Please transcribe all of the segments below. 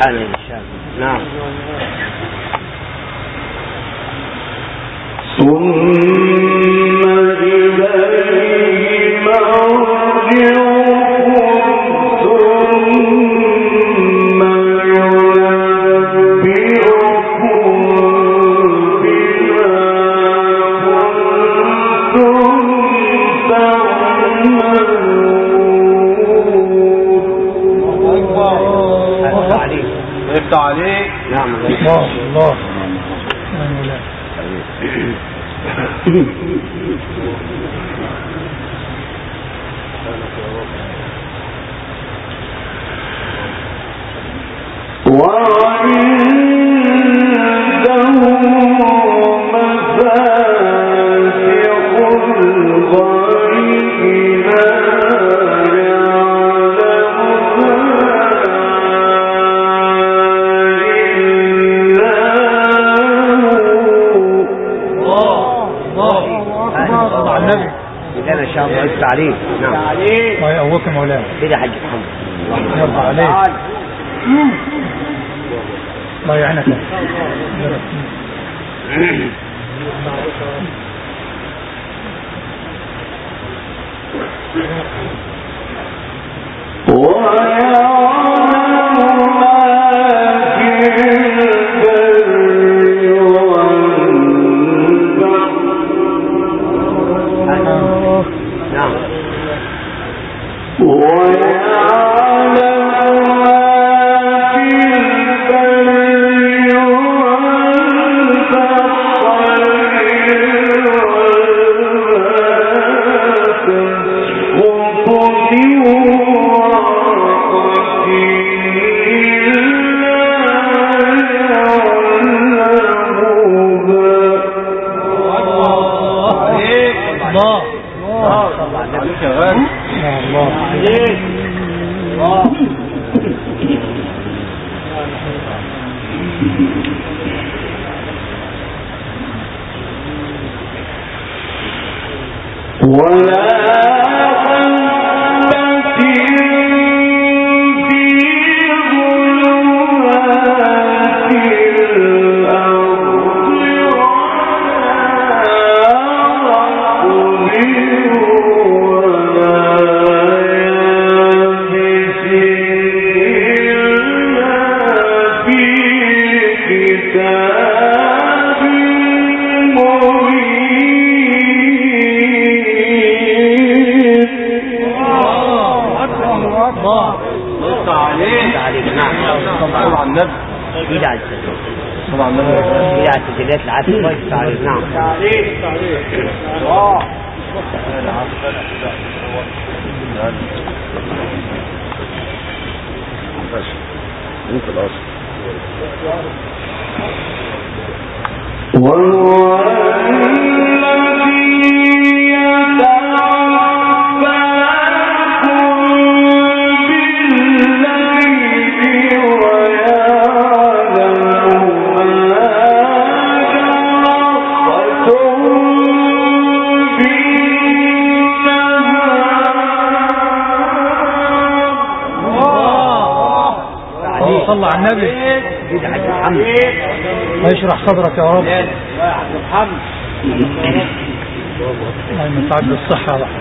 الثاني نعم. ثم إليه مرجعكم ثم ينبئكم بما كنتم تعملون. يفتح عليك. نعم الله الله. عليك. نعم. الله يقويك يا مولانا. كده حاج محمد. يرضى عليك. الله يعينك. يشرح صدرك يا رب. الله يمتعك بالصحة يا رب.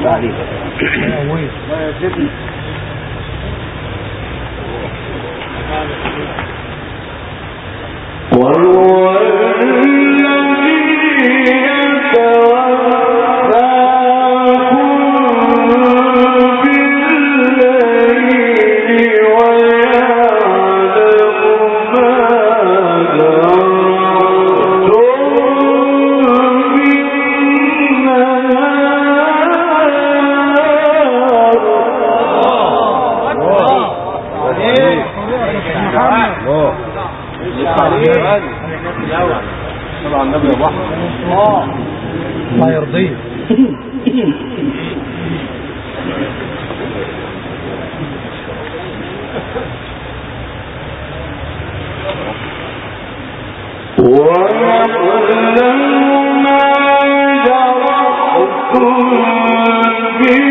الله يرضيه.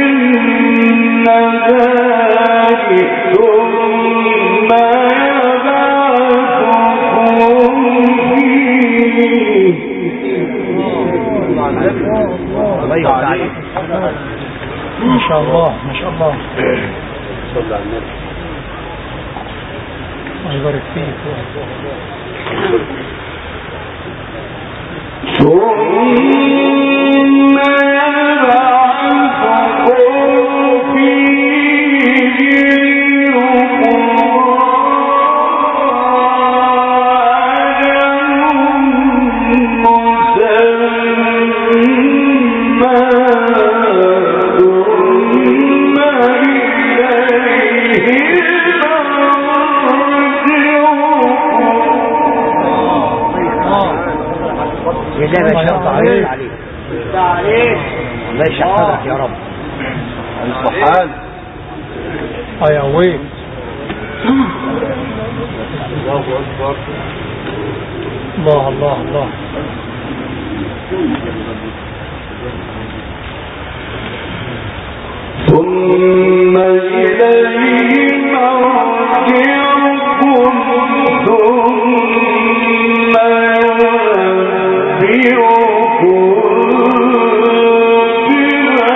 ثم شاء الله ما شاء الله. صلى على النبي. الله يبارك فيك. ما شاء الله عليك. الله يشرح صدرك يا رب. الصحان يا ويل. الله أكبر. الله الله الله. ثم إليه مرجعكم ثم ينبئكم بما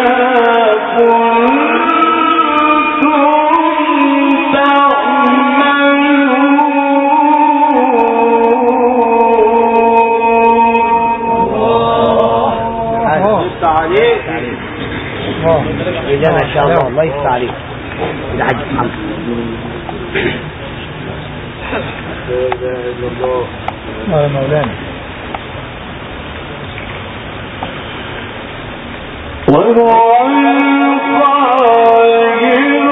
كنتم إذا ما شاء الله الله يفتح عليك. الحاج محمد. لا إله إلا الله. يا مولانا. وهو القاهر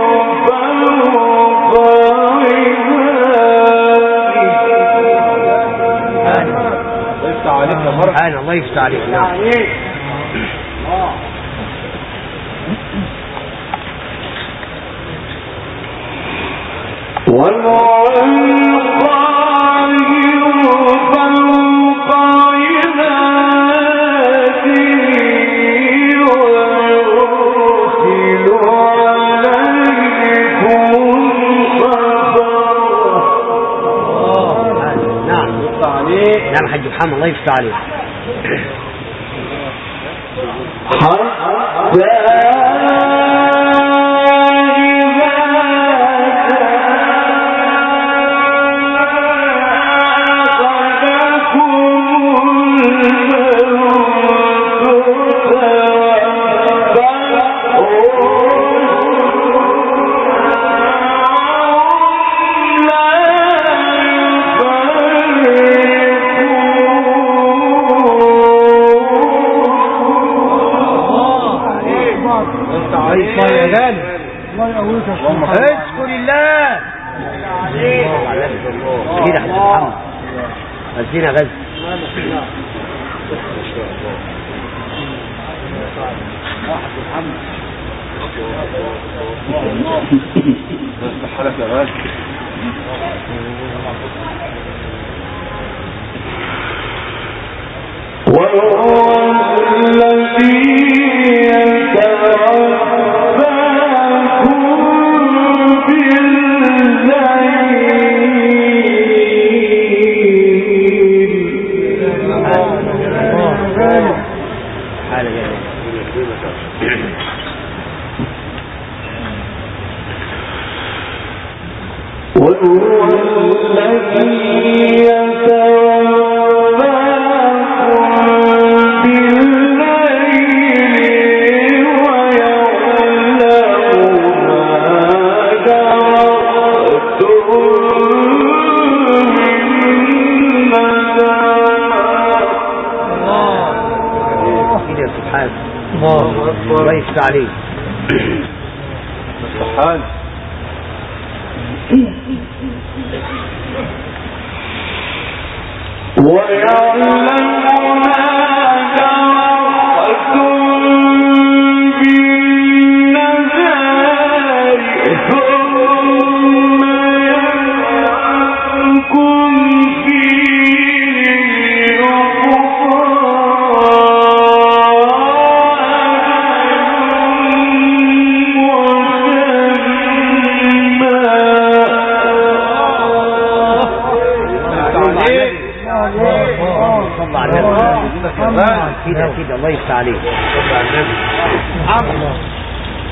فوق عباده. يفتح عليك يا مرحبا. سبحان الله يفتح عليك. نعم. وهو القاهر فوق عباده ويرسل عليكم حفظا. نعم. يفتح عليك. نعم حاج محمد الله يفتح عليك. حتى اذكر الله. كده حاج محمد. غزينا غز. يفتح لك يا غالي. وهو الذي يتوفاكم بالليل. حالة جميلة. وهو الذي يتوفاكم بالليل ويعلم ما جرحتم بالندم. كده سبحان الله الله يفتح عليك. الصحان ويعلم ما جرحتم بالنهار ثم ينعمكم فيه كده الله يفتح عليك. الله.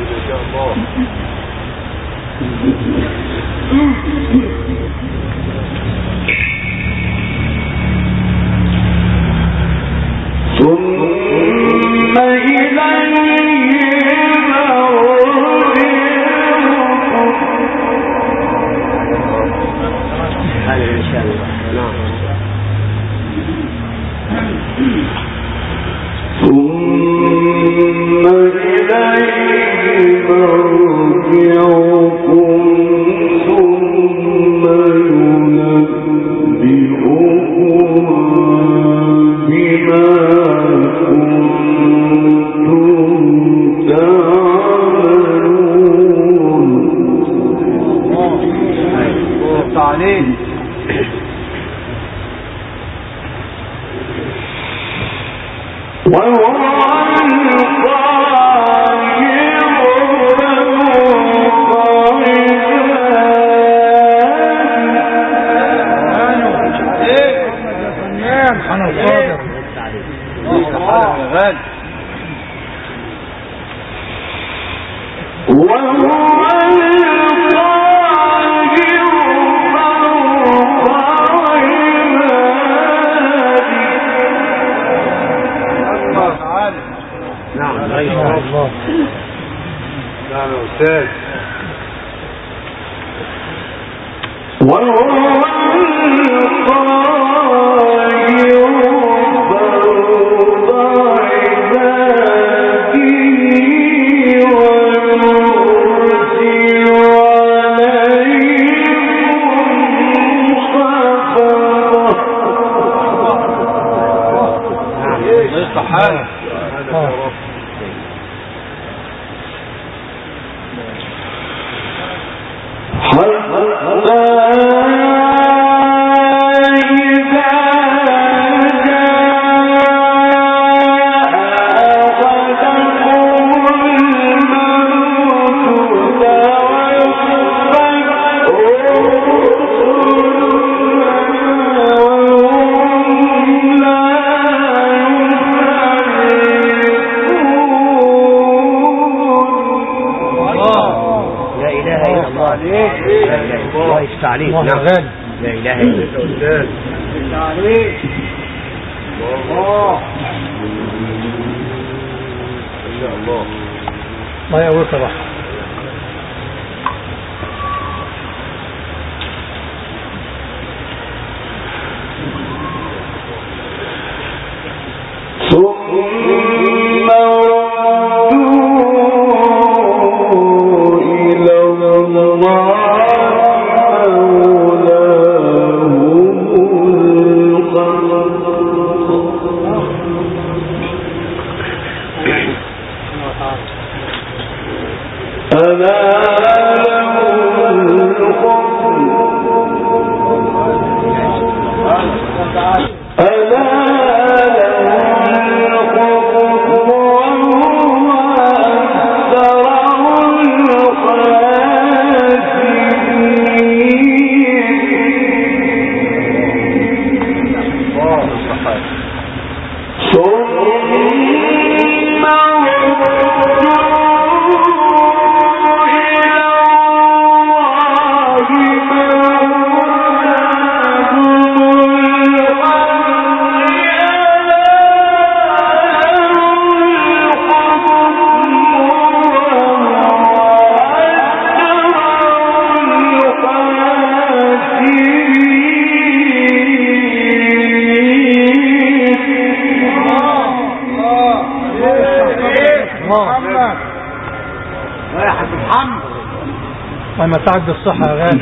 ويمتعك بالصحة يا غالي.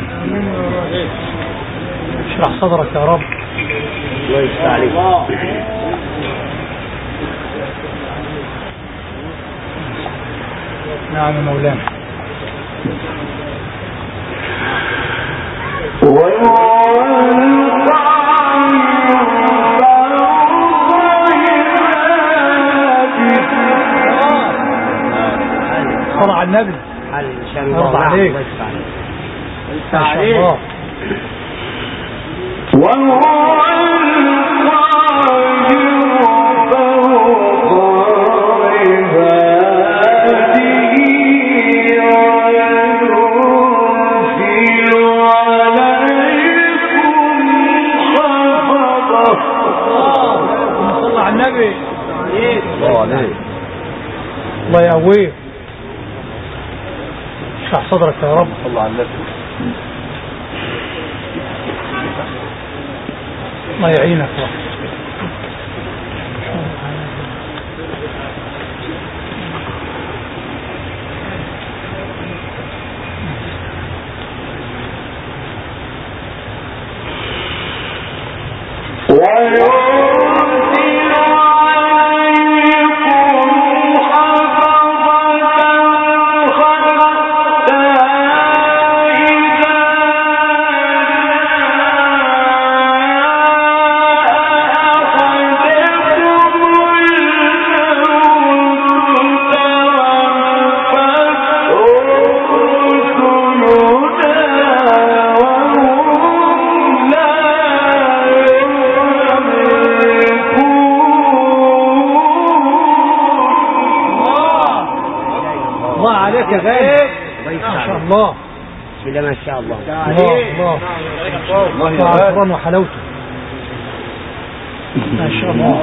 اشرح صدرك يا رب. الله يفتح عليك. نعم يا مولانا. صلى على النبي. الله عليك. ما شاء الله. اشرح صدرك يا رب. صلى على النبي. الله يعينك يا رب. عليك يا غالي. ما شاء الله. بسم الله ما شاء الله. الله القرآن وحلاوته ما شاء الله.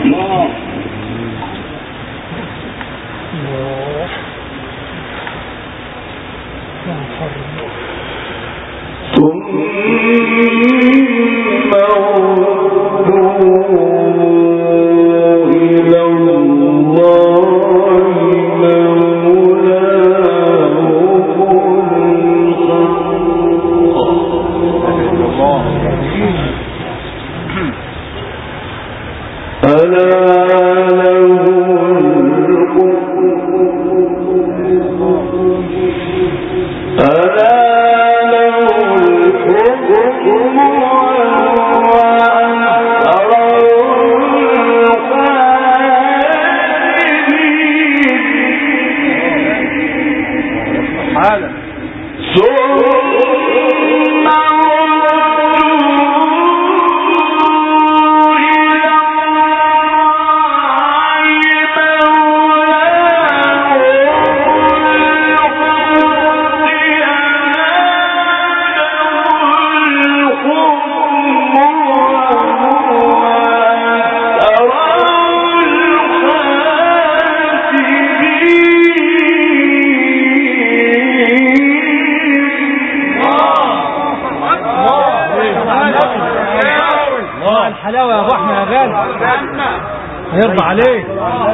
الحلاوة يا ابو احمد يا غالي هيرضى عليك.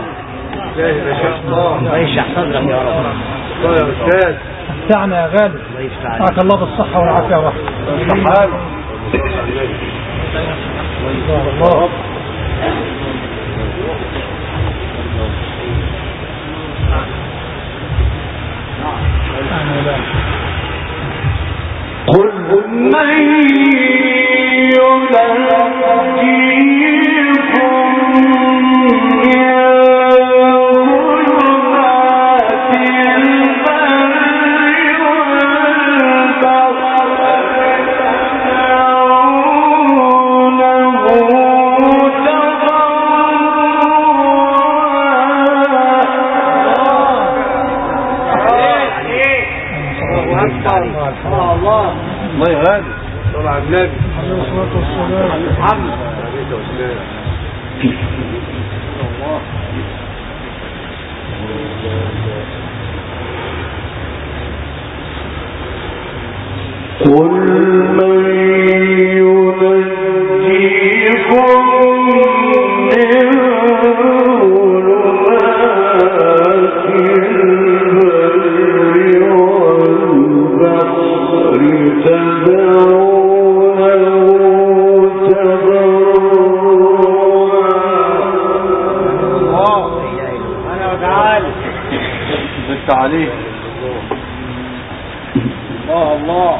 الله يشرح صدرك يا رب. الله يا استاذ متعنا يا غالي. معك الله بالصحة والعافية يا رب. الله قل من الله يغادر صلى على النبي عليه الصلاة والسلام. محمد عليه الصلاة والسلام. قل من ينجيكم من ظلمات البر والبحر عليه الله الله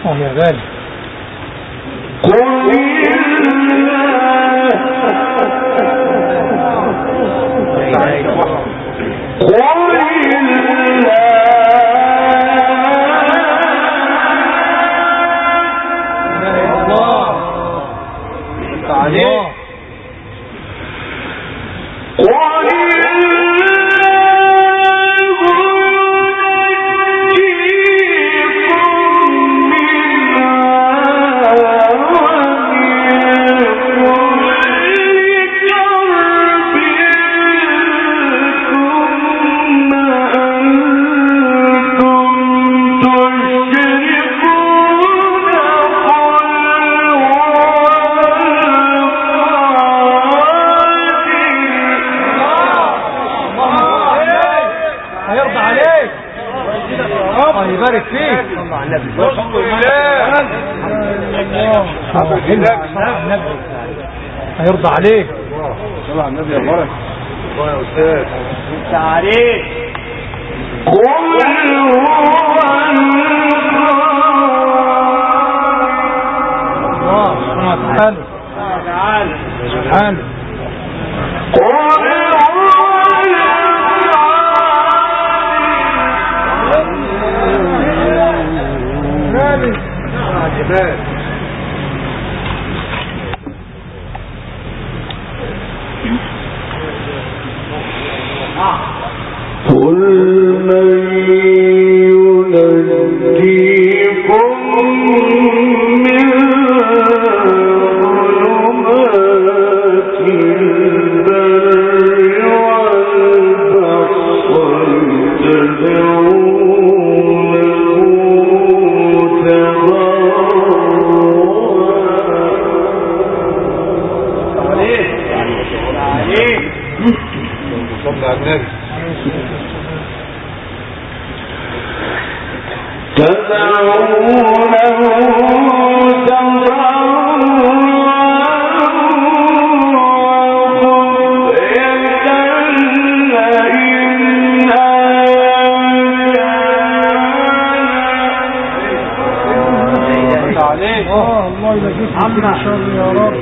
يا غالي. يبارك فيك. الله على النبي. الحمد لله. النبي هيرضى عليك. صلى على النبي يا بركة. الله يا أستاذ. انت عليك. الله سبحانه وتعالى. سبحانه. قل من ينجيكم من ظلمات البر والبحر الله يجزيك عنا شر يا رب.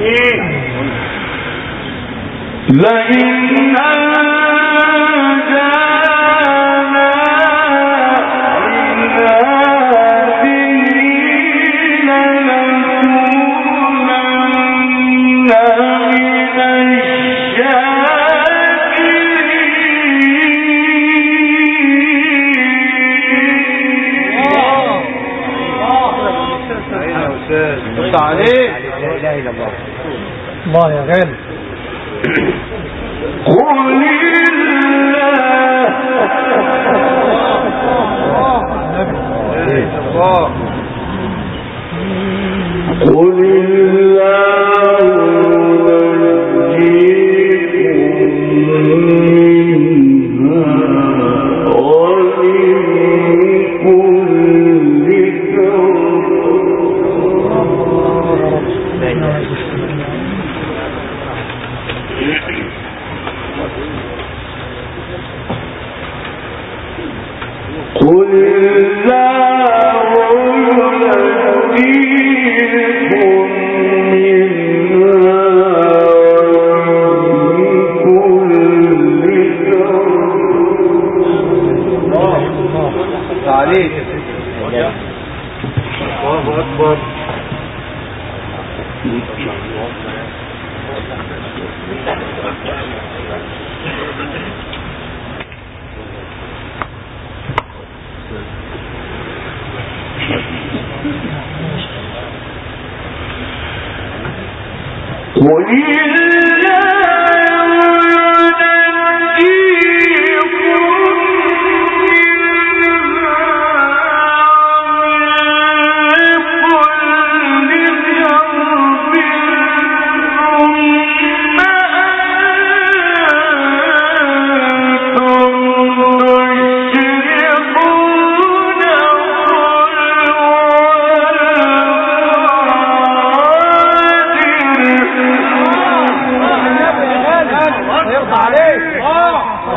لئن عليك. لا اله الا الله. الله يا غالي. قل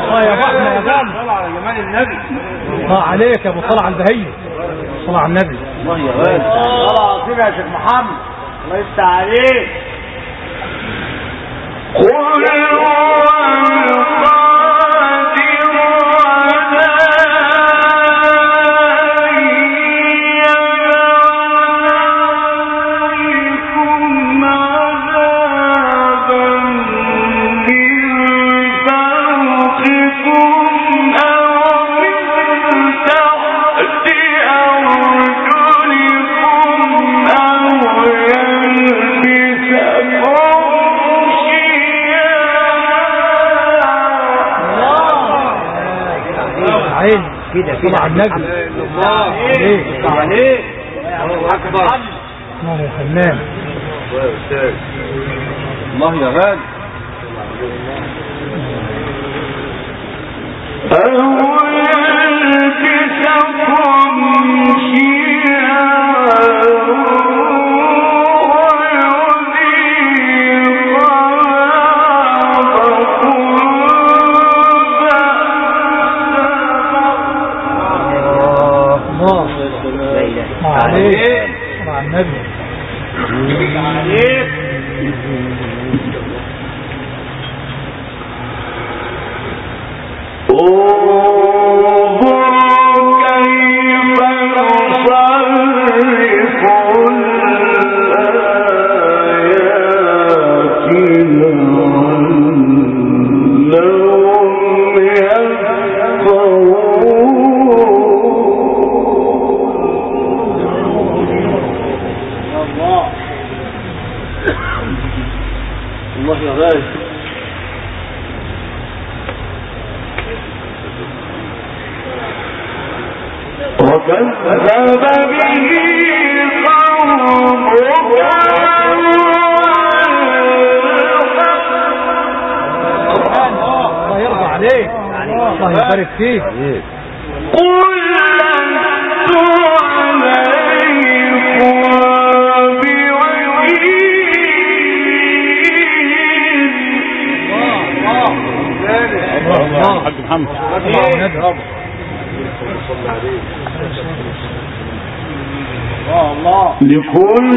عليك يا ابو طلع البهي. صلى على النبي. الله يا غالي. الله العظيم يا شيخ محمد، الله يفتح عليك. كده كده على النبي. الله عليك. اكبر. الله يا فنان. الله يا غالي. مع النبي. الله يا غالي. وكذب به قومك الله يرضى عليك. الله يبارك فيك. قل لست عليكم الله حاج محمد. الله لكل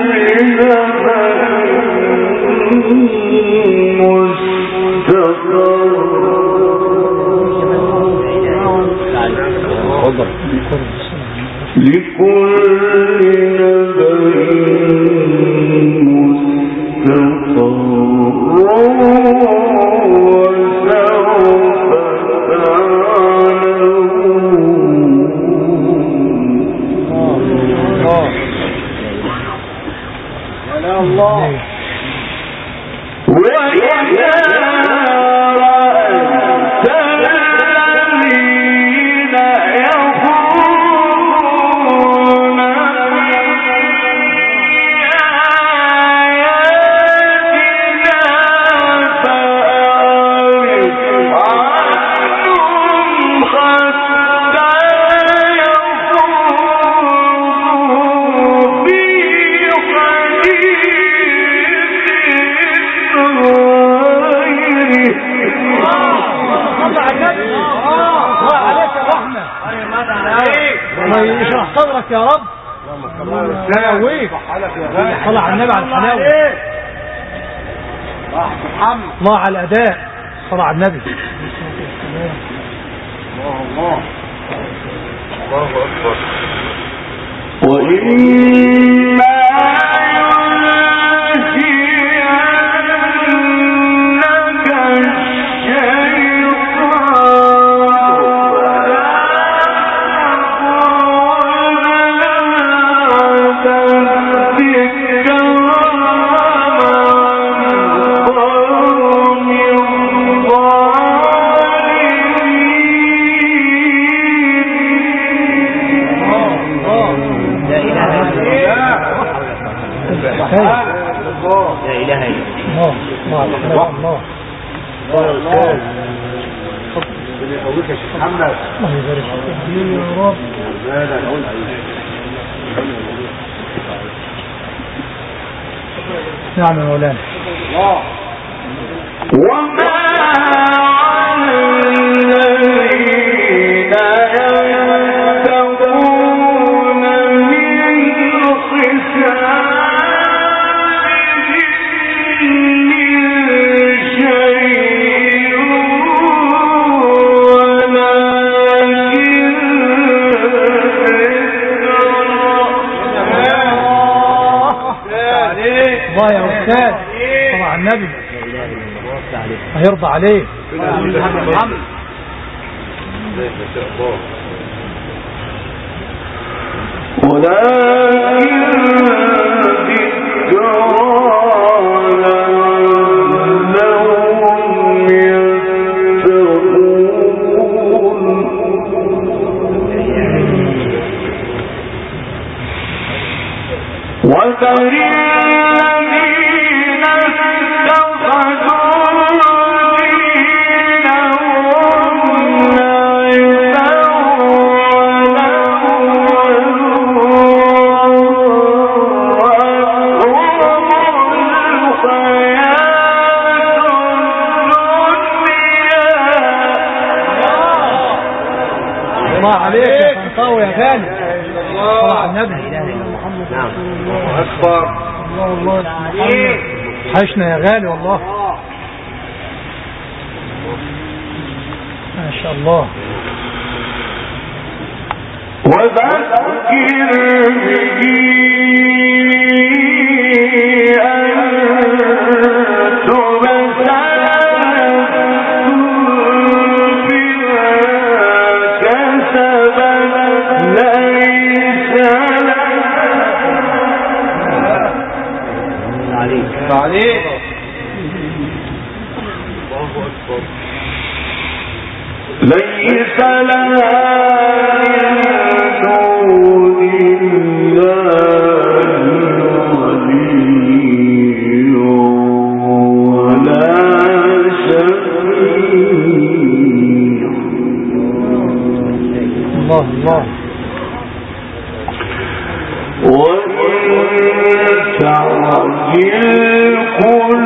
مستقر لكل صدرك يا رب. طلع على النبي على الحلاوة. الله على الأداء. طلع على النبي. الله أكبر. وإما نعم يا مولانا. وما علينا يتقون من الله يا أستاذ طبعا النبي هيرضى عليه. الله عليك يا طنطاوي يا غالي. طلع النبي. نعم. أكبر. الله حشنا يا غالي والله. ما شاء الله. وذكر به عليك. الله أكبر. ليس لها دون الله ولي ولا شفيع. الله الله. وإن تعجل كل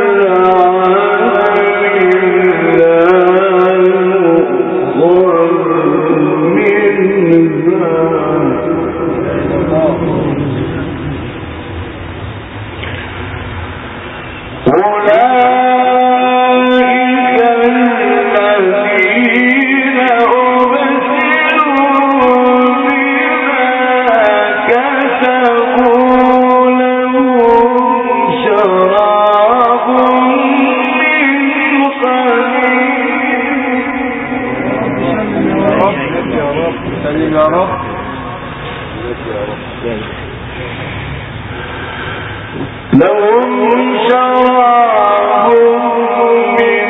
لهم شراب من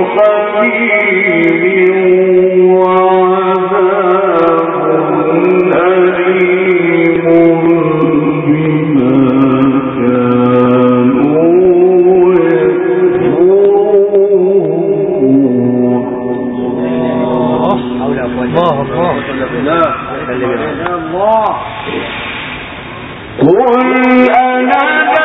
خمير وعذاب أليم بما كانوا يكفرون. الله قل أنا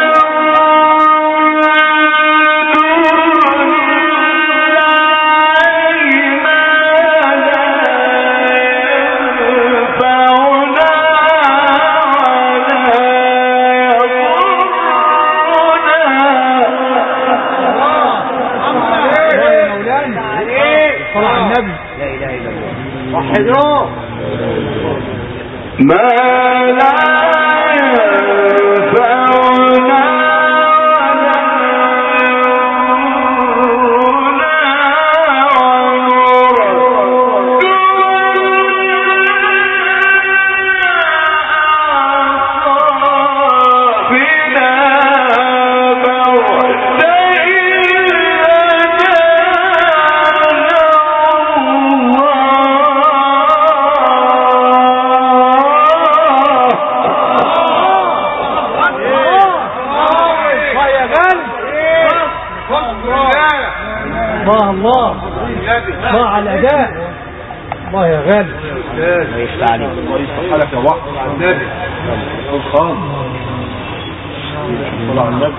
ما لا ينفعنا ولا الله على الأداء. الله يا غالي. الله يفتح عليك. الله يفتح لك يا وقت على النبي. الخام. طلع النبي.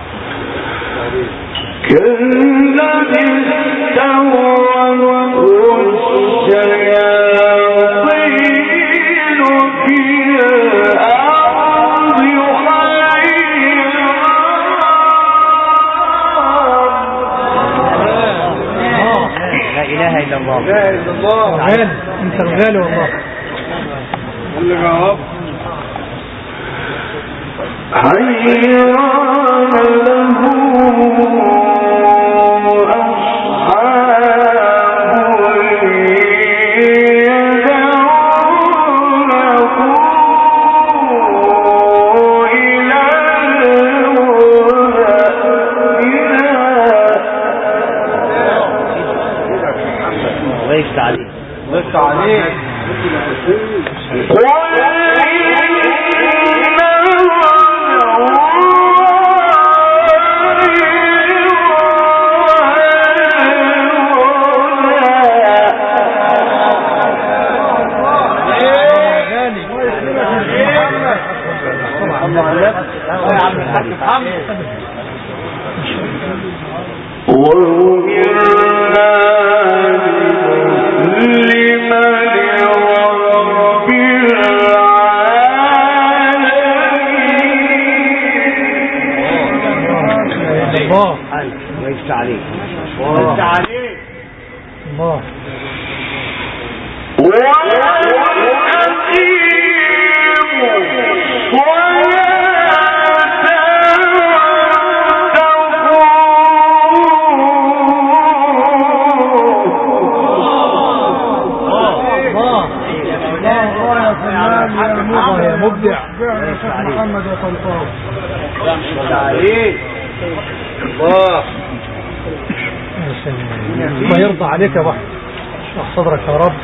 كالذي استهوته الشياطين في الأرض لا إله إلا الله. لا إله إلا الله. غالي انت الغالي والله. قول لي يا رب. ما يرضى عليك يا بحر، اشرح صدرك يا رب.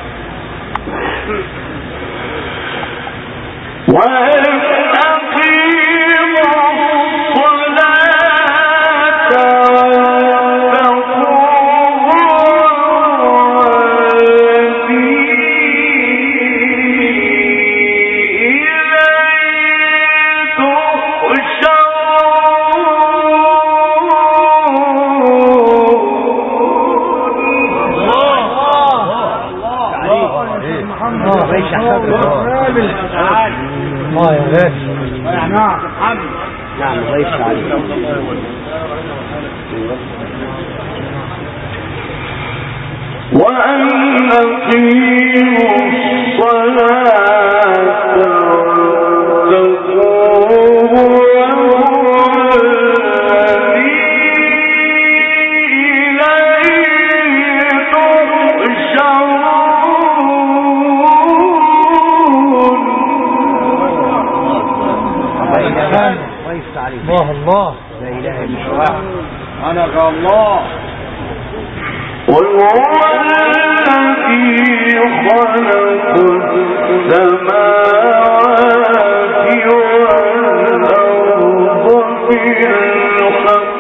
الله يا باشا. نعم نعم الله يفتح عليك. وأن أقيموا الصلاة الله الله لا إله إلا الله. أنا الله. وهو الذي خلق السماوات والأرض بالحق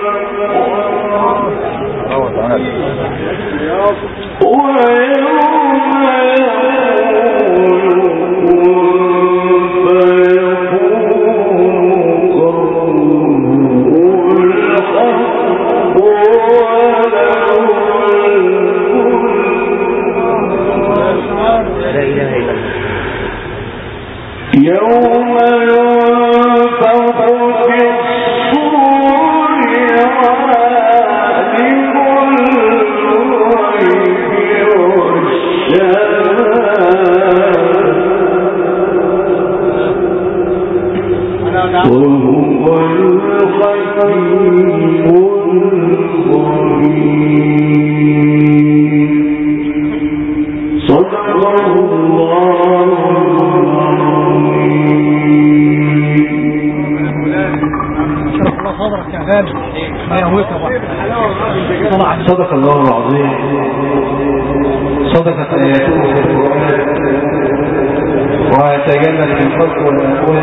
يوم ينفخ في الصور عالم الغيب والشهادة وهو الحكيم الخبير. صدق الله. صدق الله العظيم. صدقت آياته في القرآن وتجلت في الخلق والأكوان.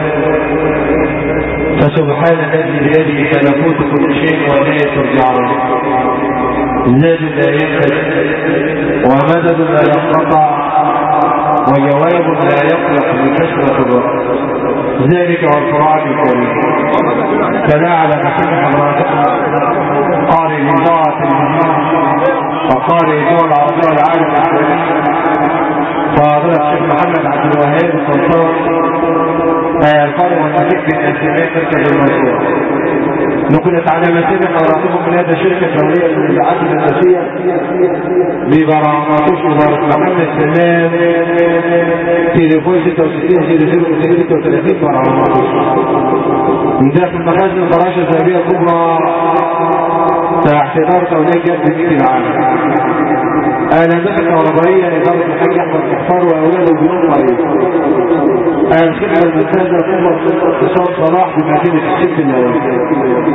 فسبحان الذي بيده ملكوت كل شيء وإليه ترجعون. زاد لا ينفد ومدد لا ينقطع وجواب لا يخلق بكثرة الوقت. ذلك والقرآن الكريم. فلا على محل حضراتكم قارئ لإذاعة المهمة وقارئ الدول العربية والعالم الإسلامي فضيلة الشيخ محمد عبد الوهاب السلطان القارئ والمدير بالانتماء مركز المنصورة. نقلت على مسيرة حضراتكم من هذا الشركة الدولية للإذاعات الهندسية ببرامج إدارة محمد سلام تليفون 66 00 36 برامج من داخل مخازن الفراشة الذهبية الكبرى تحت إدارة أولياء جد الميت العام. الهندسة الكهربائية إدارة الحاج أحمد محفار وأولاده بدون قريب. الخدمة الممتازة قوة اتصال صلاح بمدينة السلك الأول.